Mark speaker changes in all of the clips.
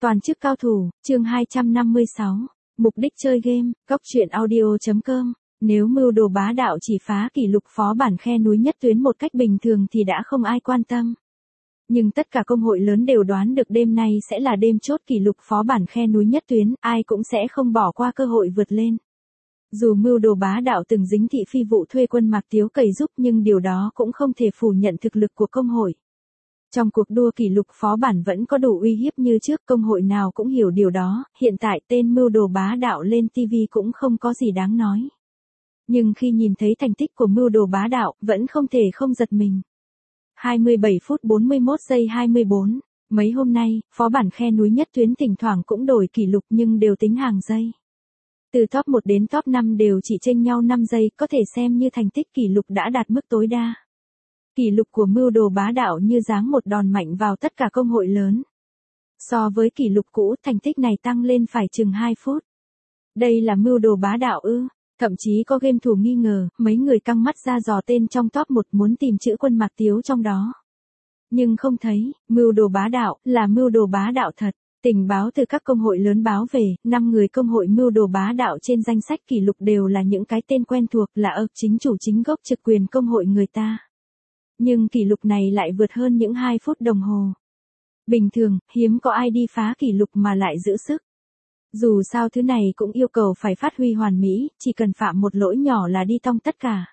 Speaker 1: Toàn chức cao thủ, chương 256. Mục đích chơi game, góc truyện audio.com. Nếu mưu đồ bá đạo chỉ phá kỷ lục phó bản khe núi nhất tuyến một cách bình thường thì đã không ai quan tâm. Nhưng tất cả công hội lớn đều đoán được đêm nay sẽ là đêm chốt kỷ lục phó bản khe núi nhất tuyến, ai cũng sẽ không bỏ qua cơ hội vượt lên. Dù mưu đồ bá đạo từng dính thị phi vụ thuê quân Mạc Tiếu cày giúp nhưng điều đó cũng không thể phủ nhận thực lực của công hội. Trong cuộc đua kỷ lục phó bản vẫn có đủ uy hiếp như trước, công hội nào cũng hiểu điều đó, hiện tại tên mưu đồ bá đạo lên TV cũng không có gì đáng nói. Nhưng khi nhìn thấy thành tích của mưu đồ bá đạo, vẫn không thể không giật mình. 27 phút 41 giây 24, mấy hôm nay, phó bản khe núi nhất tuyến thỉnh thoảng cũng đổi kỷ lục nhưng đều tính hàng giây. Từ top 1 đến top 5 đều chỉ chênh nhau 5 giây, có thể xem như thành tích kỷ lục đã đạt mức tối đa. Kỷ lục của mưu đồ bá đạo như giáng một đòn mạnh vào tất cả công hội lớn. So với kỷ lục cũ, thành tích này tăng lên phải chừng 2 phút. Đây là mưu đồ bá đạo ư? Thậm chí có game thủ nghi ngờ, mấy người căng mắt ra dò tên trong top 1 muốn tìm chữ quân Mạc Tiếu trong đó. Nhưng không thấy, mưu đồ bá đạo là mưu đồ bá đạo thật. Tình báo từ các công hội lớn báo về, 5 người công hội mưu đồ bá đạo trên danh sách kỷ lục đều là những cái tên quen thuộc, là chính chủ chính gốc trực quyền công hội người ta. Nhưng kỷ lục này lại vượt hơn những 2 phút đồng hồ. Bình thường, hiếm có ai đi phá kỷ lục mà lại giữ sức. Dù sao thứ này cũng yêu cầu phải phát huy hoàn mỹ, chỉ cần phạm một lỗi nhỏ là đi tong tất cả.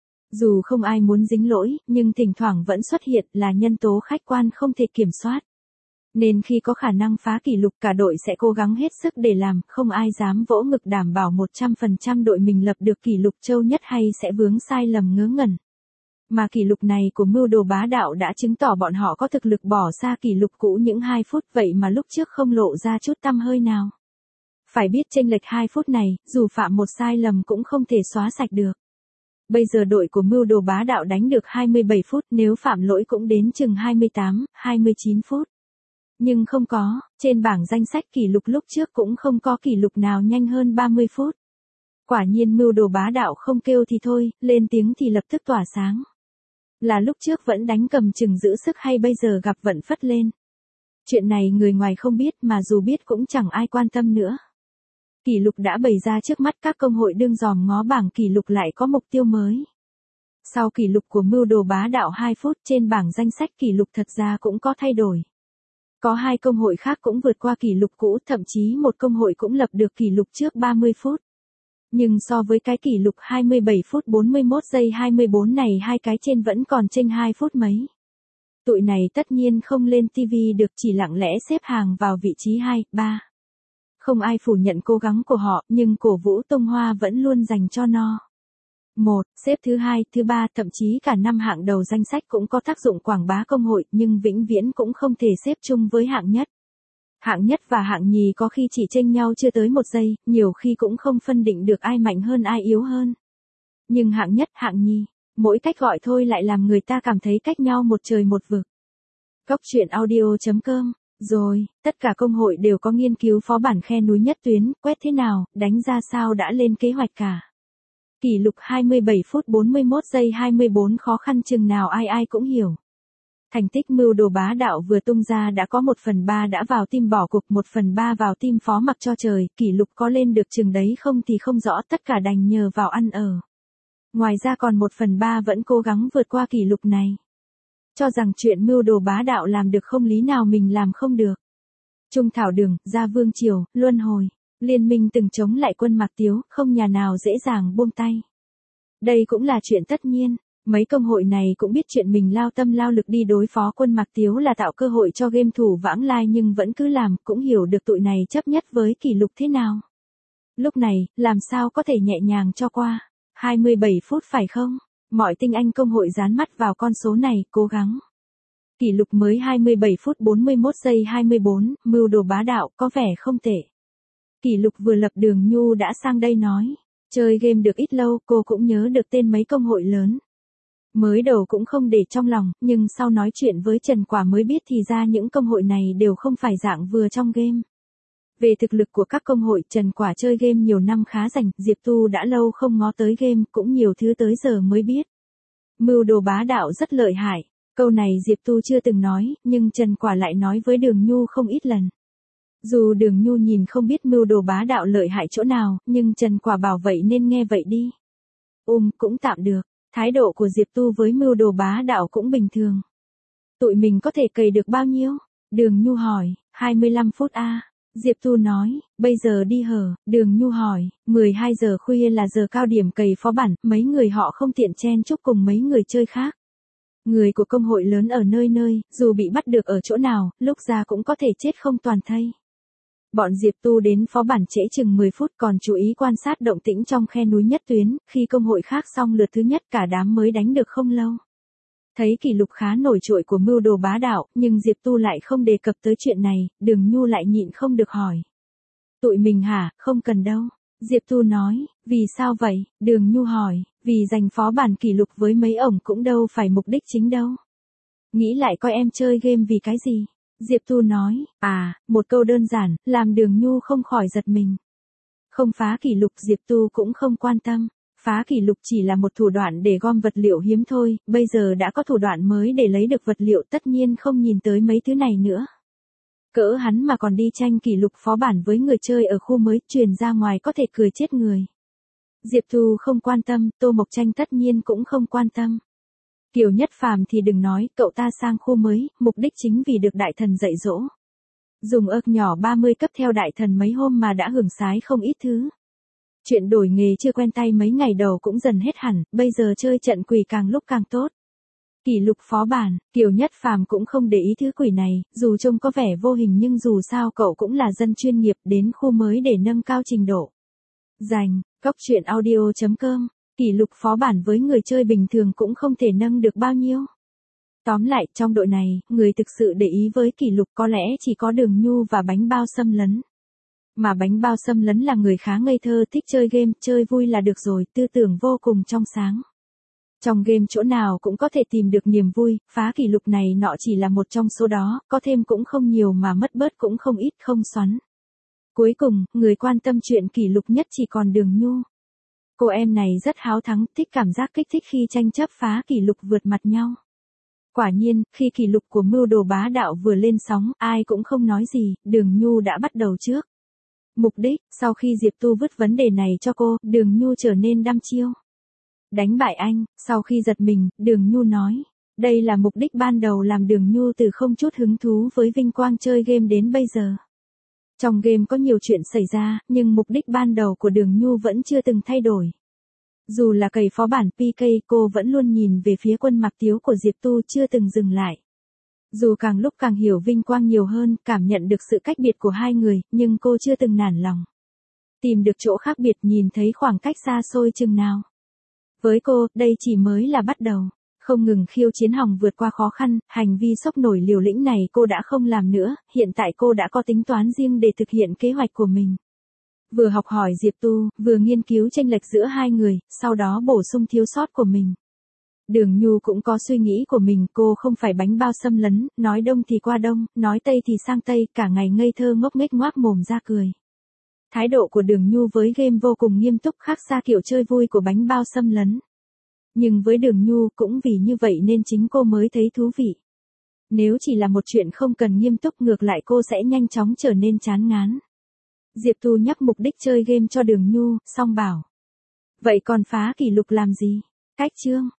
Speaker 1: Dù không ai muốn dính lỗi, nhưng thỉnh thoảng vẫn xuất hiện là nhân tố khách quan không thể kiểm soát. Nên khi có khả năng phá kỷ lục cả đội sẽ cố gắng hết sức để làm, không ai dám vỗ ngực đảm bảo 100% đội mình lập được kỷ lục châu nhất hay sẽ vướng sai lầm ngớ ngẩn. Mà kỷ lục này của mưu đồ bá đạo đã chứng tỏ bọn họ có thực lực bỏ xa kỷ lục cũ những 2 phút, vậy mà lúc trước không lộ ra chút tăm hơi nào. Phải biết chênh lệch 2 phút này, dù phạm một sai lầm cũng không thể xóa sạch được. Bây giờ đội của mưu đồ bá đạo đánh được 27 phút, nếu phạm lỗi cũng đến chừng 28, 29 phút. Nhưng không có, trên bảng danh sách kỷ lục lúc trước cũng không có kỷ lục nào nhanh hơn 30 phút. Quả nhiên mưu đồ bá đạo không kêu thì thôi, lên tiếng thì lập tức tỏa sáng. Là lúc trước vẫn đánh cầm chừng giữ sức hay bây giờ gặp vận phất lên. Chuyện này người ngoài không biết mà dù biết cũng chẳng ai quan tâm nữa. Kỷ lục đã bày ra trước mắt các công hội đương dòm ngó bảng kỷ lục lại có mục tiêu mới. Sau kỷ lục của mưu đồ bá đạo 2 phút trên bảng danh sách kỷ lục thật ra cũng có thay đổi. Có 2 công hội khác cũng vượt qua kỷ lục cũ, thậm chí một công hội cũng lập được kỷ lục trước 30 phút. Nhưng so với cái kỷ lục 27 phút 41 giây 24 này, 2 cái trên vẫn còn chênh 2 phút mấy. Tụi này tất nhiên không lên TV được, chỉ lặng lẽ xếp hàng vào vị trí 2, 3. Không ai phủ nhận cố gắng của họ, nhưng cổ vũ tung hoa vẫn luôn dành cho no. 1, xếp thứ 2, thứ 3, thậm chí cả 5 hạng đầu danh sách cũng có tác dụng quảng bá công hội, nhưng vĩnh viễn cũng không thể xếp chung với hạng nhất. Hạng nhất và hạng nhì có khi chỉ chênh nhau chưa tới 1 giây, nhiều khi cũng không phân định được ai mạnh hơn ai yếu hơn. Nhưng hạng nhất, hạng nhì, mỗi cách gọi thôi lại làm người ta cảm thấy cách nhau một trời một vực. Góc truyện audio.com. Rồi, tất cả công hội đều có nghiên cứu phó bản khe núi nhất tuyến, quét thế nào, đánh ra sao đã lên kế hoạch cả. Kỷ lục 27 phút 41 giây 24 khó khăn chừng nào ai cũng hiểu. Thành tích mưu đồ bá đạo vừa tung ra đã có 1/3 đã vào team bỏ cuộc, 1/3 vào team phó mặc cho trời, kỷ lục có lên được chừng đấy không thì không rõ, tất cả đành nhờ vào ăn ở. Ngoài ra còn 1/3 vẫn cố gắng vượt qua kỷ lục này. Cho rằng chuyện mưu đồ bá đạo làm được không lý nào mình làm không được. Trung Thảo Đường, Gia Vương Triều, Luân Hồi, liên minh từng chống lại quân Mạc Tiếu, không nhà nào dễ dàng buông tay. Đây cũng là chuyện tất nhiên, mấy công hội này cũng biết chuyện mình lao tâm lao lực đi đối phó quân Mạc Tiếu là tạo cơ hội cho game thủ vãng lai nhưng vẫn cứ làm, cũng hiểu được tụi này chấp nhất với kỷ lục thế nào. Lúc này, làm sao có thể nhẹ nhàng cho qua, 27 phút phải không? Mọi tinh anh công hội dán mắt vào con số này, cố gắng. Kỷ lục mới 27 phút 41 giây 24, mưu đồ bá đạo, có vẻ không tệ. Kỷ lục vừa lập Đường Nhu đã sang đây nói. Chơi game được ít lâu, cô cũng nhớ được tên mấy công hội lớn. Mới đầu cũng không để trong lòng, nhưng sau nói chuyện với Trần Quả mới biết thì ra những công hội này đều không phải dạng vừa trong game. Về thực lực của các công hội, Trần Quả chơi game nhiều năm khá rành, Diệp Tu đã lâu không ngó tới game, cũng nhiều thứ tới giờ mới biết. Mưu đồ bá đạo rất lợi hại, câu này Diệp Tu chưa từng nói, nhưng Trần Quả lại nói với Đường Nhu không ít lần. Dù Đường Nhu nhìn không biết mưu đồ bá đạo lợi hại chỗ nào, nhưng Trần Quả bảo vậy nên nghe vậy đi. Cũng tạm được. Thái độ của Diệp Tu với mưu đồ bá đạo cũng bình thường. Tụi mình có thể cày được bao nhiêu? Đường Nhu hỏi, 25 phút a. Diệp Tu nói, bây giờ đi hở. Đường Nhu hỏi, 12 giờ khuya là giờ cao điểm cày phó bản, mấy người họ không tiện chen chúc cùng mấy người chơi khác. Người của công hội lớn ở nơi nơi, dù bị bắt được ở chỗ nào, lúc ra cũng có thể chết không toàn thây. Bọn Diệp Tu đến phó bản trễ chừng 10 phút còn chú ý quan sát động tĩnh trong khe núi nhất tuyến, khi công hội khác xong lượt thứ nhất cả đám mới đánh được không lâu. Thấy kỷ lục khá nổi trội của mưu đồ bá đạo, nhưng Diệp Tu lại không đề cập tới chuyện này, Đường Nhu lại nhịn không được hỏi. Tụi mình hả, không cần đâu. Diệp Tu nói, vì sao vậy? Đường Nhu hỏi, vì giành phó bản kỷ lục với mấy ổng cũng đâu phải mục đích chính đâu. Nghĩ lại coi em chơi game vì cái gì? Diệp Tu nói, một câu đơn giản, làm Đường Nhu không khỏi giật mình. Không phá kỷ lục Diệp Tu cũng không quan tâm. Phá kỷ lục chỉ là một thủ đoạn để gom vật liệu hiếm thôi, bây giờ đã có thủ đoạn mới để lấy được vật liệu tất nhiên không nhìn tới mấy thứ này nữa. Cỡ hắn mà còn đi tranh kỷ lục phó bản với người chơi ở khu mới truyền ra ngoài có thể cười chết người. Diệp Tu không quan tâm, Tô Mộc Tranh tất nhiên cũng không quan tâm. Kiều Nhất Phàm thì đừng nói, cậu ta sang khu mới, mục đích chính vì được đại thần dạy dỗ. Dùng nhỏ 30 cấp theo đại thần mấy hôm mà đã hưởng sái không ít thứ. Chuyện đổi nghề chưa quen tay mấy ngày đầu cũng dần hết hẳn, bây giờ chơi trận quỷ càng lúc càng tốt. Kỷ lục phó bản, Kiều Nhất Phàm cũng không để ý thứ quỷ này, dù trông có vẻ vô hình nhưng dù sao cậu cũng là dân chuyên nghiệp đến khu mới để nâng cao trình độ. Dành, coctruyện.audio.com, kỷ lục phó bản với người chơi bình thường cũng không thể nâng được bao nhiêu. Tóm lại, trong đội này, người thực sự để ý với kỷ lục có lẽ chỉ có Đường Nhu và Bánh Bao Xâm Lấn. Mà Bánh Bao Xâm Lấn là người khá ngây thơ, thích chơi game, chơi vui là được rồi, tư tưởng vô cùng trong sáng. Trong game chỗ nào cũng có thể tìm được niềm vui, phá kỷ lục này nọ chỉ là một trong số đó, có thêm cũng không nhiều mà mất bớt cũng không ít không xoắn. Cuối cùng, người quan tâm chuyện kỷ lục nhất chỉ còn Đường Nhu. Cô em này rất háo thắng, thích cảm giác kích thích khi tranh chấp phá kỷ lục vượt mặt nhau. Quả nhiên, khi kỷ lục của mưu đồ bá đạo vừa lên sóng, ai cũng không nói gì, Đường Nhu đã bắt đầu trước. Mục đích, sau khi Diệp Tu vứt vấn đề này cho cô, Đường Nhu trở nên đăm chiêu. Đánh bại anh, sau khi giật mình, Đường Nhu nói. Đây là mục đích ban đầu làm Đường Nhu từ không chút hứng thú với vinh quang chơi game đến bây giờ. Trong game có nhiều chuyện xảy ra, nhưng mục đích ban đầu của Đường Nhu vẫn chưa từng thay đổi. Dù là cày phó bản PK, cô vẫn luôn nhìn về phía Quân Mạc Tiếu của Diệp Tu chưa từng dừng lại. Dù càng lúc càng hiểu vinh quang nhiều hơn, cảm nhận được sự cách biệt của hai người, nhưng cô chưa từng nản lòng. Tìm được chỗ khác biệt nhìn thấy khoảng cách xa xôi chừng nào. Với cô, đây chỉ mới là bắt đầu. Không ngừng khiêu chiến hòng vượt qua khó khăn, hành vi sốc nổi liều lĩnh này cô đã không làm nữa, hiện tại cô đã có tính toán riêng để thực hiện kế hoạch của mình. Vừa học hỏi Diệp Tu, vừa nghiên cứu chênh lệch giữa hai người, sau đó bổ sung thiếu sót của mình. Đường Nhu cũng có suy nghĩ của mình, cô không phải Bánh Bao Xâm Lấn, nói đông thì qua đông, nói tây thì sang tây, cả ngày ngây thơ ngốc nghếch ngoác mồm ra cười. Thái độ của Đường Nhu với game vô cùng nghiêm túc, khác xa kiểu chơi vui của Bánh Bao Xâm Lấn. Nhưng với Đường Nhu cũng vì như vậy nên chính cô mới thấy thú vị. Nếu chỉ là một chuyện không cần nghiêm túc ngược lại cô sẽ nhanh chóng trở nên chán ngán. Diệp Tu nhắc mục đích chơi game cho Đường Nhu, xong bảo. Vậy còn phá kỷ lục làm gì? Cách chương.